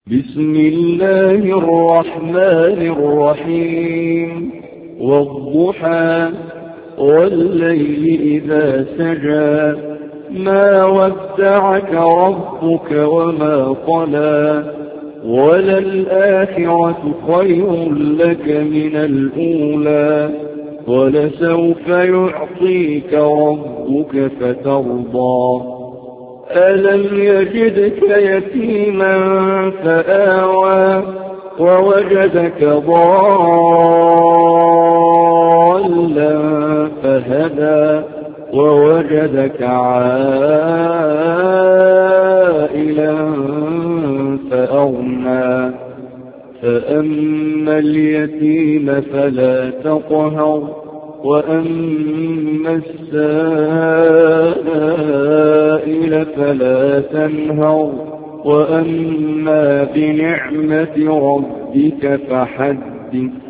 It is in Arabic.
بسم الله الرحمن الرحيم والضحى والليل إذا سجى ما ودعك ربك وما قلى وللآخرة خير لك من الأولى ولسوف يعطيك ربك فترضى ألم يجدك يتيما فآوى ووجدك ضالا فهدى ووجدك عائلا فأغنى فأما اليتيم فلا تقهر وأما السائل فلا تنهر وأما بنعمة ربك فحدث